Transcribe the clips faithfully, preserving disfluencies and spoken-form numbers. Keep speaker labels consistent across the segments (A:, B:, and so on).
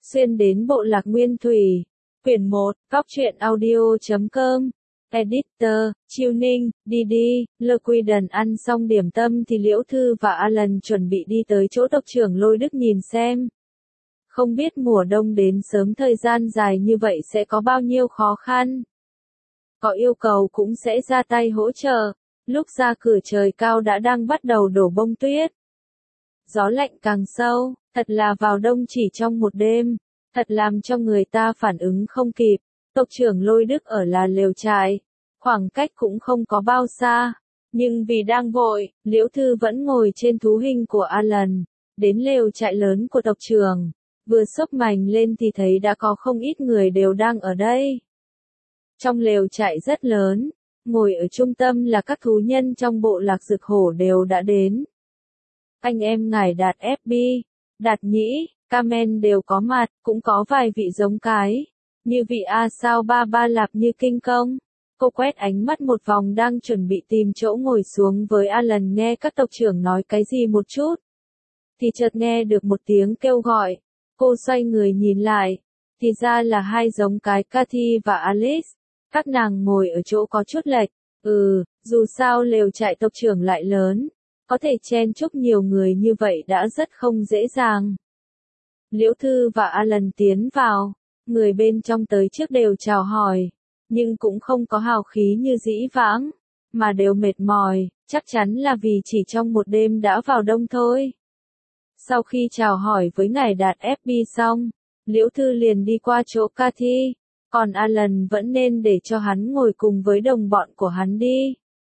A: Xuyên đến bộ lạc Nguyên Thủy. Quyển một, Góc truyện audio chấm com. Editor, Chiêu Ninh, Didi, Liquidon. Ăn xong điểm tâm thì Liễu Thư và Alan chuẩn bị đi tới chỗ tộc trưởng Lôi Đức nhìn xem. Không biết mùa đông đến sớm thời gian dài như vậy sẽ có bao nhiêu khó khăn. Có yêu cầu cũng sẽ ra tay hỗ trợ. Lúc ra cửa trời cao đã đang bắt đầu đổ bông tuyết. Gió lạnh càng sâu, thật là vào đông chỉ trong một đêm, thật làm cho người ta phản ứng không kịp. Tộc trưởng Lôi Đức ở là lều trại, khoảng cách cũng không có bao xa, nhưng vì đang vội, Liễu Thư vẫn ngồi trên thú hình của Alan, đến lều trại lớn của tộc trưởng, vừa xốc mành lên thì thấy đã có không ít người đều đang ở đây. Trong lều trại rất lớn, ngồi ở trung tâm là các thú nhân trong bộ lạc Dực Hổ đều đã đến. Anh em ngài Đạt ép bê, Đạt Nhĩ, Kamen đều có mặt, cũng có vài vị giống cái, như vị A Sao Ba Ba Lạp như kinh công. Cô quét ánh mắt một vòng đang chuẩn bị tìm chỗ ngồi xuống với Alan nghe các tộc trưởng nói cái gì một chút. Thì chợt nghe được một tiếng kêu gọi, cô xoay người nhìn lại, thì ra là hai giống cái Cathy và Alice. Các nàng ngồi ở chỗ có chút lệch, ừ, dù sao lều trại tộc trưởng lại lớn, có thể chen chúc nhiều người như vậy đã rất không dễ dàng. Liễu Thư và Alan tiến vào, người bên trong tới trước đều chào hỏi, nhưng cũng không có hào khí như dĩ vãng, mà đều mệt mỏi, chắc chắn là vì chỉ trong một đêm đã vào đông thôi. Sau khi chào hỏi với ngài Đạt ép bê xong, Liễu Thư liền đi qua chỗ Cathy, còn Alan vẫn nên để cho hắn ngồi cùng với đồng bọn của hắn đi.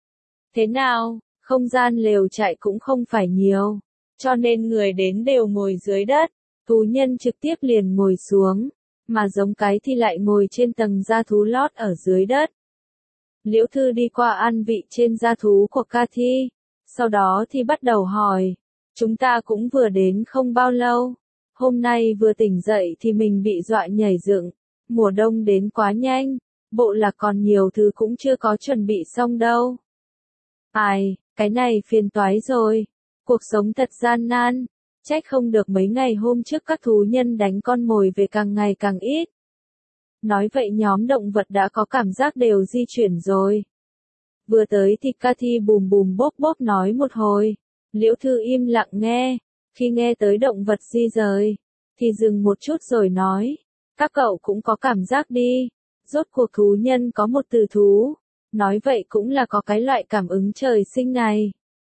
A: Thế nào, không gian lều trại cũng không phải nhiều, cho nên người đến đều ngồi dưới đất, thú nhân trực tiếp liền ngồi xuống, mà giống cái thì lại ngồi trên tầng da thú lót ở dưới đất. Liễu Thư đi qua an vị trên da thú của Cathy, sau đó thì bắt đầu hỏi, chúng ta cũng vừa đến không bao lâu, hôm nay vừa tỉnh dậy thì mình bị dọa nhảy dựng, mùa đông đến quá nhanh, bộ lạc còn nhiều thứ cũng chưa có chuẩn bị xong đâu. Ai, cái này phiền toái rồi, cuộc sống thật gian nan, trách không được mấy ngày hôm trước các thú nhân đánh con mồi về càng ngày càng ít. Nói vậy nhóm động vật đã có cảm giác đều di chuyển rồi. Vừa tới thì Cathy bùm bùm bốp bốp nói một hồi, Liễu Thư im lặng nghe, khi nghe tới động vật di rời, thì dừng một chút rồi nói, các cậu cũng có cảm giác đi, rốt cuộc thú nhân có một từ thú, nói vậy cũng là có cái loại cảm ứng trời sinh này.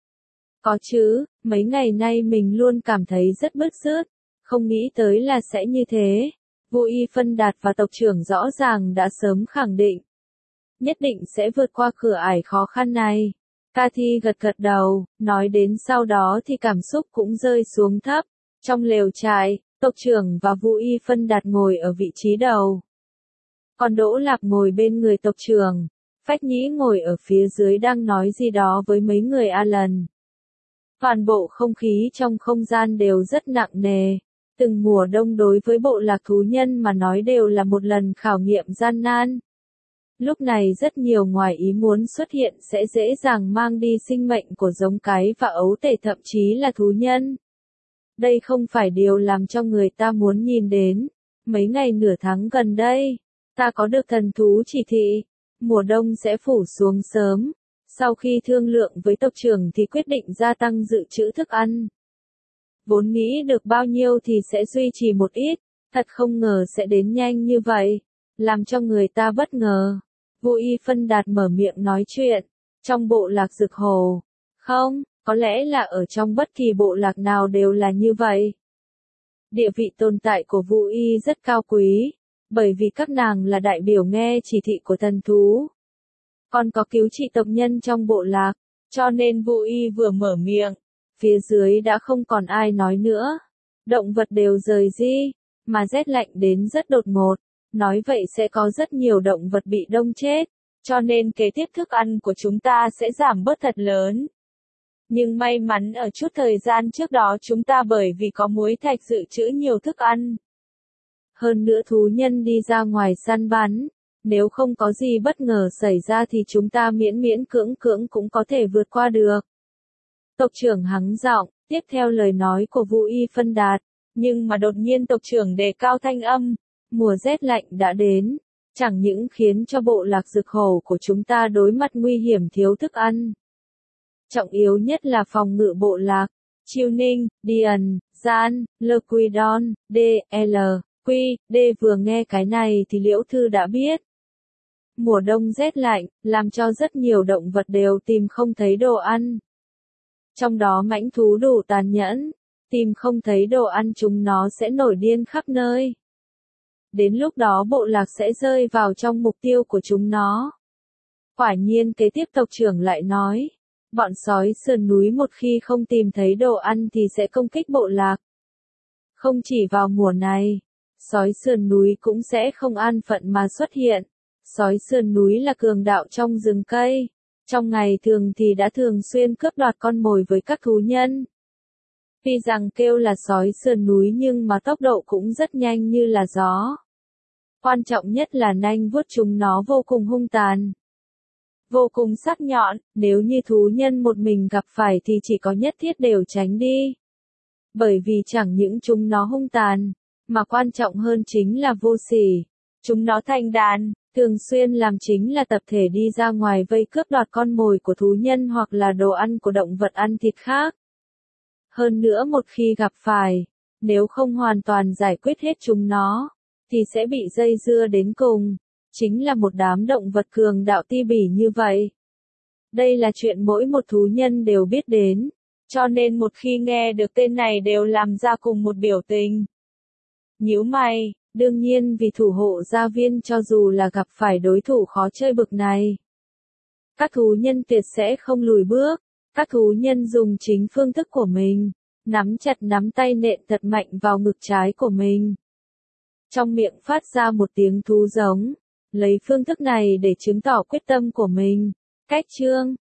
A: Có chứ, mấy ngày nay mình luôn cảm thấy rất bứt rứt, không nghĩ tới là sẽ như thế. Vô Y Phân Đạt và tộc trưởng rõ ràng đã sớm khẳng định, nhất định sẽ vượt qua cửa ải khó khăn này. Cathy gật gật đầu, nói đến sau đó thì cảm xúc cũng rơi xuống thấp. Trong lều trại, tộc trưởng và Vô Y Phân Đạt ngồi ở vị trí đầu. Còn Đỗ Lạp ngồi bên người tộc trưởng, Phách Nhĩ ngồi ở phía dưới đang nói gì đó với mấy người Alan. Toàn bộ không khí trong không gian đều rất nặng nề. Từng mùa đông đối với bộ lạc thú nhân mà nói đều là một lần khảo nghiệm gian nan. Lúc này rất nhiều ngoài ý muốn xuất hiện sẽ dễ dàng mang đi sinh mệnh của giống cái và ấu tể thậm chí là thú nhân. Đây không phải điều làm cho người ta muốn nhìn đến. Mấy ngày nửa tháng gần đây, ta có được thần thú chỉ thị, mùa đông sẽ phủ xuống sớm. Sau khi thương lượng với tộc trưởng thì quyết định gia tăng dự trữ thức ăn. Vốn nghĩ được bao nhiêu thì sẽ duy trì một ít, thật không ngờ sẽ đến nhanh như vậy, làm cho người ta bất ngờ. Vô Y Phân Đạt mở miệng nói chuyện, trong bộ lạc Dực Hổ, không, có lẽ là ở trong bất kỳ bộ lạc nào đều là như vậy. Địa vị tồn tại của Vô Y rất cao quý, bởi vì các nàng là đại biểu nghe chỉ thị của thần thú. Còn có cứu trị tộc nhân trong bộ lạc, cho nên Vô Y vừa mở miệng, phía dưới đã không còn ai nói nữa. Động vật đều rời di, mà rét lạnh đến rất đột ngột, nói vậy sẽ có rất nhiều động vật bị đông chết, cho nên kế tiếp thức ăn của chúng ta sẽ giảm bớt thật lớn. Nhưng may mắn ở chút thời gian trước đó chúng ta bởi vì có muối thạch dự trữ nhiều thức ăn. Hơn nữa thú nhân đi ra ngoài săn bắn, nếu không có gì bất ngờ xảy ra thì chúng ta miễn miễn cưỡng cưỡng cũng có thể vượt qua được. Tộc trưởng hắng giọng, tiếp theo lời nói của Vô Y Phân Đạt, Nhưng mà đột nhiên tộc trưởng đề cao thanh âm, mùa rét lạnh đã đến, chẳng những khiến cho bộ lạc dược hổ của chúng ta đối mặt nguy hiểm thiếu thức ăn. Trọng yếu nhất là phòng ngự bộ lạc, Chiêu Ninh, Điền, Gian, Lquidon, D, L, Q, D vừa nghe cái này thì Liễu Thư đã biết. Mùa đông rét lạnh, làm cho rất nhiều động vật đều tìm không thấy đồ ăn. Trong đó mãnh thú đủ tàn nhẫn, tìm không thấy đồ ăn chúng nó sẽ nổi điên khắp nơi. Đến lúc đó bộ lạc sẽ rơi vào trong mục tiêu của chúng nó. Quả nhiên kế tiếp tộc trưởng lại nói, bọn sói sườn núi một khi không tìm thấy đồ ăn thì sẽ công kích bộ lạc. Không chỉ vào mùa này, sói sườn núi cũng sẽ không an phận mà xuất hiện. Sói sườn núi là cường đạo trong rừng cây, trong ngày thường thì đã thường xuyên cướp đoạt con mồi với các thú nhân. Tuy rằng kêu là sói sườn núi nhưng mà tốc độ cũng rất nhanh như là gió. Quan trọng nhất là nanh vuốt chúng nó vô cùng hung tàn, vô cùng sắc nhọn, nếu như thú nhân một mình gặp phải thì chỉ có nhất thiết đều tránh đi. Bởi vì chẳng những chúng nó hung tàn, mà quan trọng hơn chính là vô sỉ. Chúng nó thành đàn, thường xuyên làm chính là tập thể đi ra ngoài vây cướp đoạt con mồi của thú nhân hoặc là đồ ăn của động vật ăn thịt khác. Hơn nữa một khi gặp phải, nếu không hoàn toàn giải quyết hết chúng nó, thì sẽ bị dây dưa đến cùng. Chính là một đám động vật cường đạo ti bỉ như vậy. Đây là chuyện mỗi một thú nhân đều biết đến, cho nên một khi nghe được tên này đều làm ra cùng một biểu tình. Nhíu mày, đương nhiên vì thủ hộ gia viên cho dù là gặp phải đối thủ khó chơi bực này. Các thú nhân tuyệt sẽ không lùi bước, các thú nhân dùng chính phương thức của mình, nắm chặt nắm tay nện thật mạnh vào ngực trái của mình. Trong miệng phát ra một tiếng thú giống, lấy phương thức này để chứng tỏ quyết tâm của mình. Cách chương